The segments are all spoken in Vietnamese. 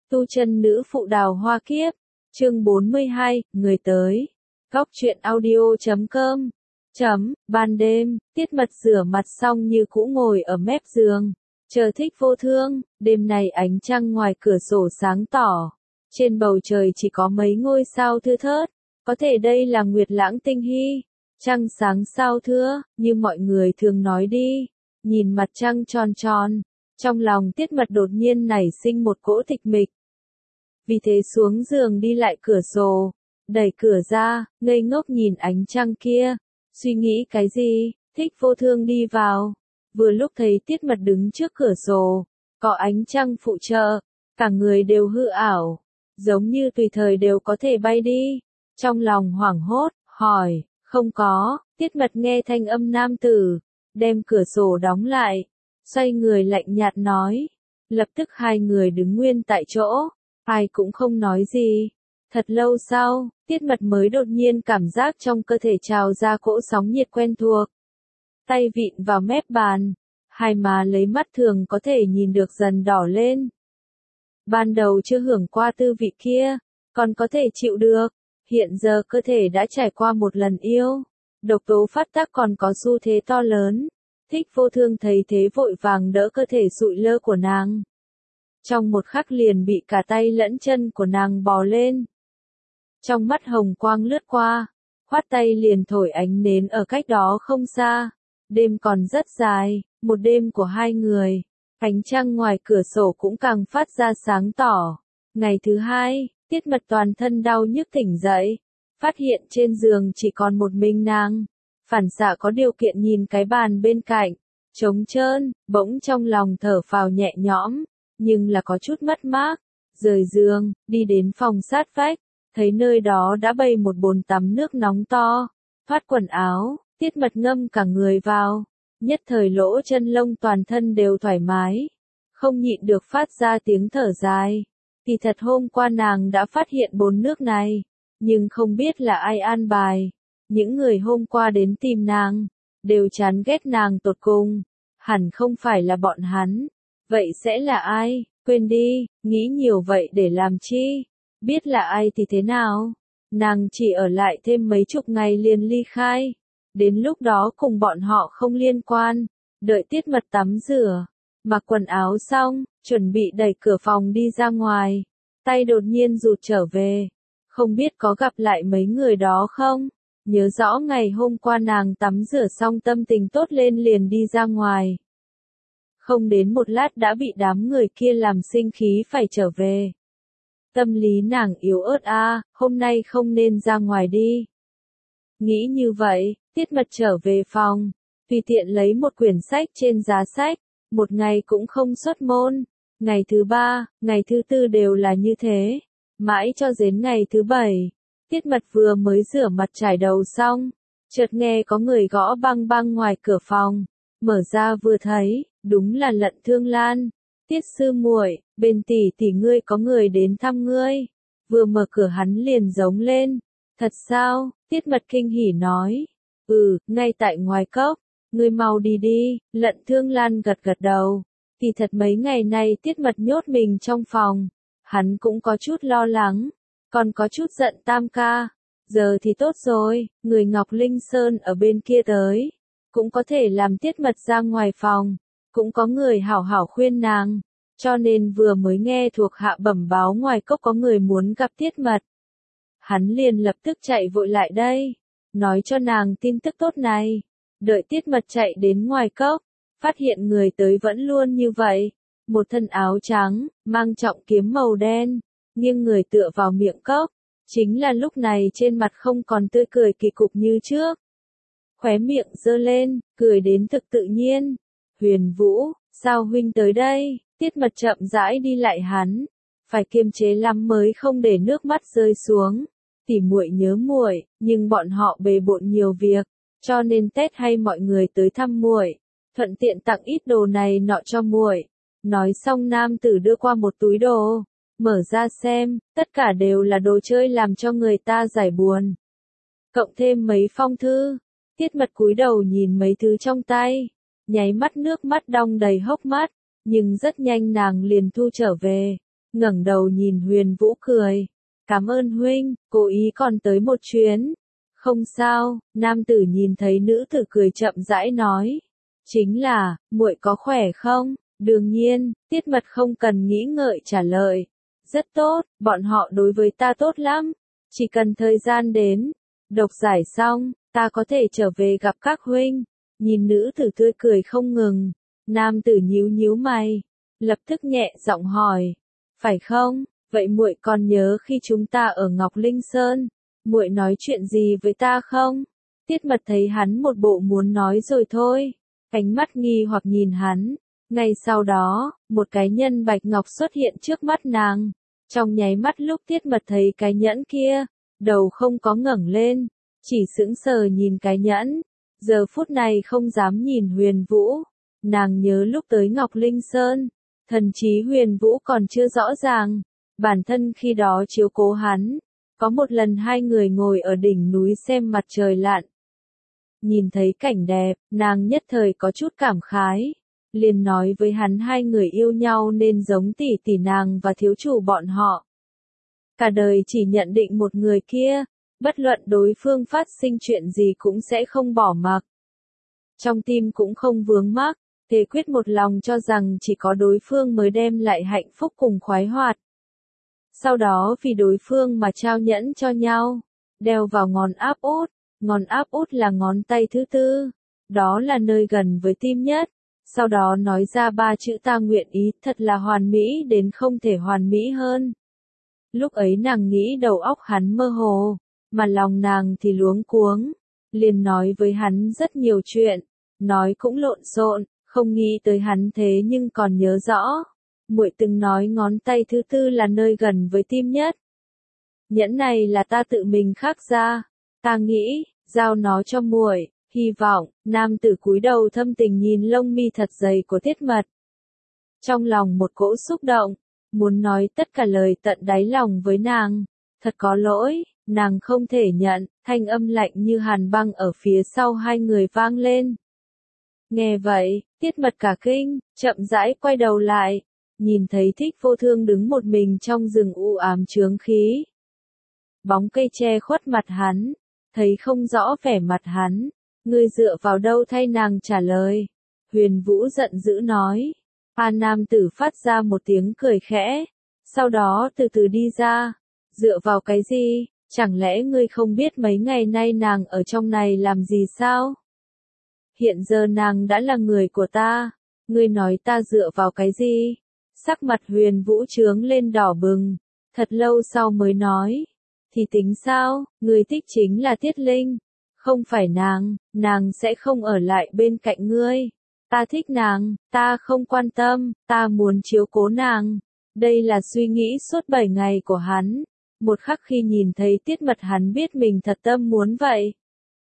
Tu chân nữ phụ đào hoa kiếp, chương 42, người tới. Góc truyện audio.com. Ban đêm, Tiết Mật rửa mặt xong như cũ ngồi ở mép giường, chờ Thích Vô Thương. Đêm này ánh trăng ngoài cửa sổ sáng tỏ, trên bầu trời chỉ có mấy ngôi sao thưa thớt, có thể đây là Nguyệt Lãng Tinh Hy. Trăng sáng sao thưa, như mọi người thường nói đi, nhìn mặt trăng tròn tròn, trong lòng Tiết Mật đột nhiên nảy sinh một cỗ tịch mịch. Vì thế xuống giường đi lại cửa sổ, đẩy cửa ra, ngây ngốc nhìn ánh trăng kia, suy nghĩ cái gì. Thích Vô Thương đi vào, vừa lúc thấy Tiết Mật đứng trước cửa sổ, có ánh trăng phụ trợ, cả người đều hư ảo, giống như tùy thời đều có thể bay đi. Trong lòng hoảng hốt, hỏi, không có. Tiết Mật nghe thanh âm nam tử, đem cửa sổ đóng lại, xoay người lạnh nhạt nói. Lập tức hai người đứng nguyên tại chỗ, ai cũng không nói gì. Thật lâu sau, Tiết Mật mới đột nhiên cảm giác trong cơ thể trào ra cỗ sóng nhiệt quen thuộc. Tay vịn vào mép bàn, hai má lấy mắt thường có thể nhìn được dần đỏ lên. Ban đầu chưa hưởng qua tư vị kia, còn có thể chịu được. Hiện giờ cơ thể đã trải qua một lần yêu, độc tố phát tác còn có xu thế to lớn. Thích Vô Thương thấy thế vội vàng đỡ cơ thể sụi lơ của nàng. Trong một khắc liền bị cả tay lẫn chân của nàng bò lên. Trong mắt hồng quang lướt qua, khoát tay liền thổi ánh nến ở cách đó không xa. Đêm còn rất dài, một đêm của hai người. Ánh trăng ngoài cửa sổ cũng càng phát ra sáng tỏ. Ngày thứ hai, Tiết Mật toàn thân đau nhức tỉnh dậy, phát hiện trên giường chỉ còn một mình nàng. Phản xạ có điều kiện nhìn cái bàn bên cạnh, trống trơn, bỗng trong lòng thở phào nhẹ nhõm, nhưng là có chút mất mát. Rời giường, đi đến phòng sát vách, thấy nơi đó đã bày một bồn tắm nước nóng to. Thoát quần áo, Tiết Mật ngâm cả người vào, nhất thời lỗ chân lông toàn thân đều thoải mái, không nhịn được phát ra tiếng thở dài. Thì thật hôm qua nàng đã phát hiện bồn nước này, nhưng không biết là ai an bài. Những người hôm qua đến tìm nàng, đều chán ghét nàng tột cùng, hẳn không phải là bọn hắn. Vậy sẽ là ai? Quên đi, nghĩ nhiều vậy để làm chi? Biết là ai thì thế nào? Nàng chỉ ở lại thêm mấy chục ngày liền ly khai. Đến lúc đó cùng bọn họ không liên quan. Đợi Tiết Mật tắm rửa, mặc quần áo xong, chuẩn bị đẩy cửa phòng đi ra ngoài. Tay đột nhiên rụt trở về. Không biết có gặp lại mấy người đó không? Nhớ rõ ngày hôm qua nàng tắm rửa xong tâm tình tốt lên liền đi ra ngoài. Không đến một lát đã bị đám người kia làm sinh khí phải trở về. Tâm lý nàng yếu ớt hôm nay không nên ra ngoài đi. Nghĩ như vậy, Tiết Mật trở về phòng, tùy tiện lấy một quyển sách trên giá sách, một ngày cũng không xuất môn. Ngày thứ ba, ngày thứ tư đều là như thế, mãi cho đến ngày thứ bảy. Tiết Mật vừa mới rửa mặt trải đầu xong, chợt nghe có người gõ bang bang ngoài cửa phòng, mở ra vừa thấy, đúng là Lận Thương Lan. Tiết sư muội, bên tỷ tỷ ngươi có người đến thăm ngươi. Vừa mở cửa hắn liền giống lên. Thật sao? Tiết Mật kinh hỉ nói. Ngay tại ngoài cốc, ngươi mau đi đi. Lận Thương Lan gật gật đầu. Thì thật mấy ngày nay Tiết Mật nhốt mình trong phòng, hắn cũng có chút lo lắng, còn có chút giận Tam ca. Giờ thì tốt rồi, người Ngọc Linh Sơn ở bên kia tới, cũng có thể làm Tiết Mật ra ngoài phòng, cũng có người hảo hảo khuyên nàng, cho nên vừa mới nghe thuộc hạ bẩm báo ngoài cốc có người muốn gặp Tiết Mật. Hắn liền lập tức chạy vội lại đây, nói cho nàng tin tức tốt này. Đợi Tiết Mật chạy đến ngoài cốc, phát hiện người tới vẫn luôn như vậy, một thân áo trắng, mang trọng kiếm màu đen, nghiêng người tựa vào miệng cốc. Chính là lúc này trên mặt không còn tươi cười kỳ cục như trước. Khóe miệng giơ lên, cười đến thực tự nhiên. Huyền Vũ, sao huynh tới đây? Tiết Mật chậm rãi đi lại hắn, phải kiềm chế lắm mới không để nước mắt rơi xuống. Tỉ muội nhớ muội, nhưng bọn họ bề bộn nhiều việc, cho nên Tết hay mọi người tới thăm muội, thuận tiện tặng ít đồ này nọ cho muội. Nói xong nam tử đưa qua một túi đồ, mở ra xem, tất cả đều là đồ chơi làm cho người ta giải buồn. Cộng thêm mấy phong thư. Tiết Mật cúi đầu nhìn mấy thứ trong tay, nháy mắt nước mắt đong đầy hốc mắt, nhưng rất nhanh nàng liền thu trở về. ngẩng đầu nhìn Huyền Vũ cười. Cảm ơn huynh, cố ý còn tới một chuyến. Không sao, nam tử nhìn thấy nữ tử cười chậm rãi nói. Chính là, muội có khỏe không? Đương nhiên, Tiết Mật không cần nghĩ ngợi trả lời. Rất tốt, bọn họ đối với ta tốt lắm. Chỉ cần thời gian đến, độc giải xong, ta có thể trở về gặp các huynh. Nhìn nữ tử tươi cười không ngừng, nam tử nhíu nhíu mày, lập tức nhẹ giọng hỏi, phải không? Vậy muội còn nhớ khi chúng ta ở Ngọc Linh Sơn, muội nói chuyện gì với ta không? Tiết Mật thấy hắn một bộ muốn nói rồi thôi, ánh mắt nghi hoặc nhìn hắn. Ngay sau đó, một cái nhân bạch ngọc xuất hiện trước mắt nàng. Trong nháy mắt lúc Tiết Mật thấy cái nhẫn kia, đầu không có ngẩng lên, chỉ sững sờ nhìn cái nhẫn. Giờ phút này không dám nhìn Huyền Vũ. Nàng nhớ lúc tới Ngọc Linh Sơn, thần trí Huyền Vũ còn chưa rõ ràng. Bản thân khi đó chiếu cố hắn. Có một lần hai người ngồi ở đỉnh núi xem mặt trời lặn. Nhìn thấy cảnh đẹp, nàng nhất thời có chút cảm khái. Liền nói với hắn hai người yêu nhau nên giống tỷ tỷ nàng và thiếu chủ bọn họ. Cả đời chỉ nhận định một người kia, bất luận đối phương phát sinh chuyện gì cũng sẽ không bỏ mặc. Trong tim cũng không vướng mắc, thề quyết một lòng cho rằng chỉ có đối phương mới đem lại hạnh phúc cùng khoái hoạt. Sau đó vì đối phương mà trao nhẫn cho nhau, đeo vào ngón áp út là ngón tay thứ tư, đó là nơi gần với tim nhất. Sau đó nói ra ba chữ ta nguyện ý, thật là hoàn mỹ đến không thể hoàn mỹ hơn. Lúc ấy nàng nghĩ đầu óc hắn mơ hồ, mà lòng nàng thì luống cuống, liền nói với hắn rất nhiều chuyện, nói cũng lộn xộn, không nghĩ tới hắn thế nhưng còn nhớ rõ. Muội từng nói ngón tay thứ tư là nơi gần với tim nhất. Nhẫn này là ta tự mình khắc ra, ta nghĩ, giao nó cho muội. Hy vọng, nam tử cúi đầu thâm tình nhìn lông mi thật dày của Tiết Mật. Trong lòng một cỗ xúc động, muốn nói tất cả lời tận đáy lòng với nàng. Thật có lỗi, nàng không thể nhận, thanh âm lạnh như hàn băng ở phía sau hai người vang lên. Nghe vậy, Tiết Mật cả kinh, chậm rãi quay đầu lại, nhìn thấy Thích Vô Thương đứng một mình trong rừng u ám chướng khí. Bóng cây che khuất mặt hắn, thấy không rõ vẻ mặt hắn. Ngươi dựa vào đâu thay nàng trả lời? Huyền Vũ giận dữ nói. Nam tử phát ra một tiếng cười khẽ, sau đó từ từ đi ra. Dựa vào cái gì? Chẳng lẽ ngươi không biết mấy ngày nay nàng ở trong này làm gì sao? Hiện giờ nàng đã là người của ta. Ngươi nói ta dựa vào cái gì? Sắc mặt Huyền Vũ trướng lên đỏ bừng. Thật lâu sau mới nói. Thì tính sao? Ngươi thích chính là Tiết Linh. Không phải nàng sẽ không ở lại bên cạnh ngươi. Ta thích nàng, ta không quan tâm, ta muốn chiếu cố nàng. Đây là suy nghĩ suốt 7 ngày của hắn. Một khắc khi nhìn thấy Tiết Mật hắn biết mình thật tâm muốn vậy.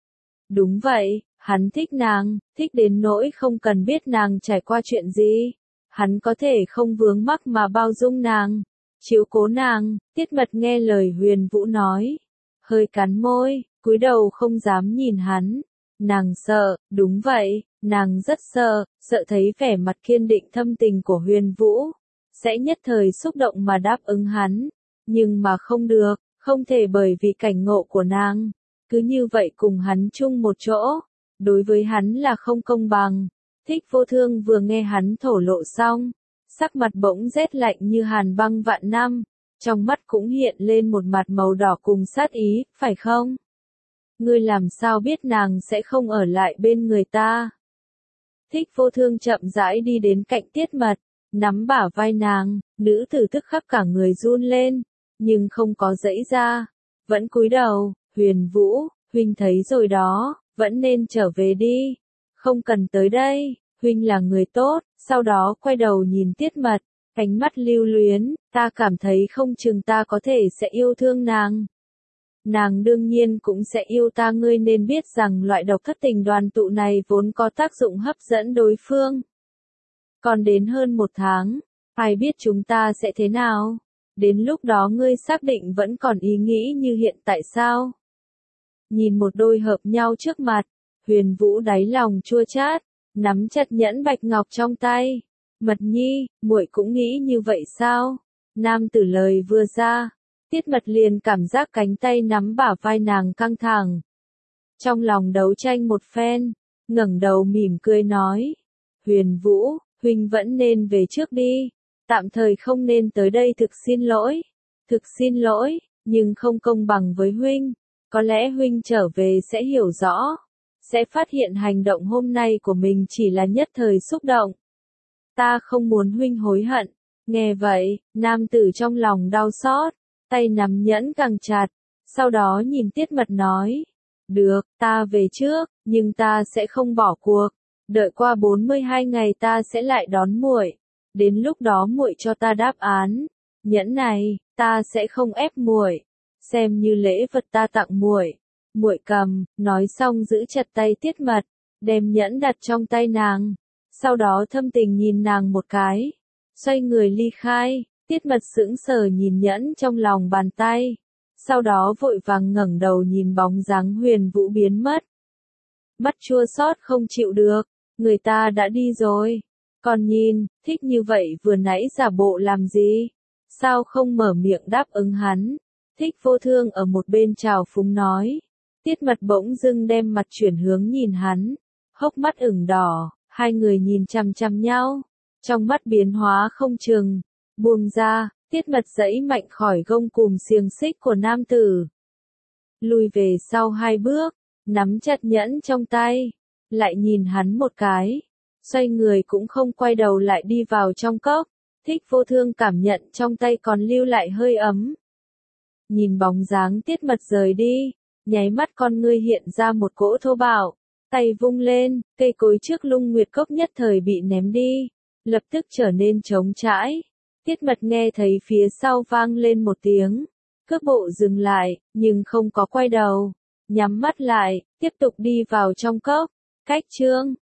Đúng vậy, hắn thích nàng, thích đến nỗi không cần biết nàng trải qua chuyện gì. Hắn có thể không vướng mắc mà bao dung nàng, chiếu cố nàng. Tiết Mật nghe lời Huyền Vũ nói, hơi cắn môi, cúi đầu không dám nhìn hắn. Nàng sợ, đúng vậy, nàng rất sợ, sợ thấy vẻ mặt kiên định thâm tình của Huyền Vũ, sẽ nhất thời xúc động mà đáp ứng hắn. Nhưng mà không được, không thể bởi vì cảnh ngộ của nàng, cứ như vậy cùng hắn chung một chỗ, đối với hắn là không công bằng. Thích Vô Thương vừa nghe hắn thổ lộ xong, sắc mặt bỗng rét lạnh như hàn băng vạn năm, trong mắt cũng hiện lên một mặt màu đỏ cùng sát ý, phải không? Ngươi làm sao biết nàng sẽ không ở lại bên người ta? Thích Vô Thương chậm rãi đi đến cạnh Tiết Mật, nắm bả vai nàng, nữ tử tức khắc cả người run lên, nhưng không có giãy ra, vẫn cúi đầu. Huyền Vũ, huynh thấy rồi đó, vẫn nên trở về đi, không cần tới đây, huynh là người tốt. Sau đó quay đầu nhìn Tiết Mật, ánh mắt lưu luyến, ta cảm thấy không chừng ta có thể sẽ yêu thương nàng. Nàng đương nhiên cũng sẽ yêu ta, ngươi nên biết rằng loại độc thất tình đoàn tụ này vốn có tác dụng hấp dẫn đối phương. Còn đến hơn 1 tháng, ai biết chúng ta sẽ thế nào? Đến lúc đó ngươi xác định vẫn còn ý nghĩ như hiện tại sao? Nhìn một đôi hợp nhau trước mặt, Huyền Vũ đáy lòng chua chát, nắm chặt nhẫn bạch ngọc trong tay. Mật nhi, muội cũng nghĩ như vậy sao? Nam tử lời vừa ra, Tiết Mật liền cảm giác cánh tay nắm bả vai nàng căng thẳng. Trong lòng đấu tranh một phen, ngẩng đầu mỉm cười nói. Huyền Vũ, huynh vẫn nên về trước đi, tạm thời không nên tới đây thực xin lỗi, nhưng không công bằng với huynh, có lẽ huynh trở về sẽ hiểu rõ, sẽ phát hiện hành động hôm nay của mình chỉ là nhất thời xúc động. Ta không muốn huynh hối hận. Nghe vậy, nam tử trong lòng đau xót, tay nắm nhẫn càng chặt, sau đó nhìn Tiết Mật nói. Được, ta về trước, nhưng ta sẽ không bỏ cuộc. Đợi qua 42 ngày ta sẽ lại đón muội. Đến lúc đó muội cho ta đáp án. Nhẫn này, ta sẽ không ép muội, xem như lễ vật ta tặng muội. Muội cầm, nói xong giữ chặt tay Tiết Mật, đem nhẫn đặt trong tay nàng, sau đó thâm tình nhìn nàng một cái, xoay người ly khai. Tiết Mật sững sờ nhìn nhẫn trong lòng bàn tay, sau đó vội vàng ngẩng đầu nhìn bóng dáng Huyền Vũ biến mất. Mắt chua xót không chịu được, người ta đã đi rồi, còn nhìn, thích như vậy vừa nãy giả bộ làm gì? Sao không mở miệng đáp ứng hắn? Thích Vô Thương ở một bên trào phúng nói. Tiết Mật bỗng dưng đem mặt chuyển hướng nhìn hắn, hốc mắt ửng đỏ, hai người nhìn chằm chằm nhau, trong mắt biến hóa không chừng. Buông ra, Tiết Mật giãy mạnh khỏi gông cùm xiềng xích của nam tử. Lùi về sau 2 bước, nắm chặt nhẫn trong tay, lại nhìn hắn một cái, xoay người cũng không quay đầu lại đi vào trong cốc. Thích Vô Thương cảm nhận trong tay còn lưu lại hơi ấm. Nhìn bóng dáng Tiết Mật rời đi, nháy mắt con ngươi hiện ra một cỗ thô bạo, tay vung lên, cây cối trước Lung Nguyệt Cốc nhất thời bị ném đi, lập tức trở nên trống trải. Tiết Mật nghe thấy phía sau vang lên một tiếng, cước bộ dừng lại, nhưng không có quay đầu, nhắm mắt lại, tiếp tục đi vào trong cốc. Cách chương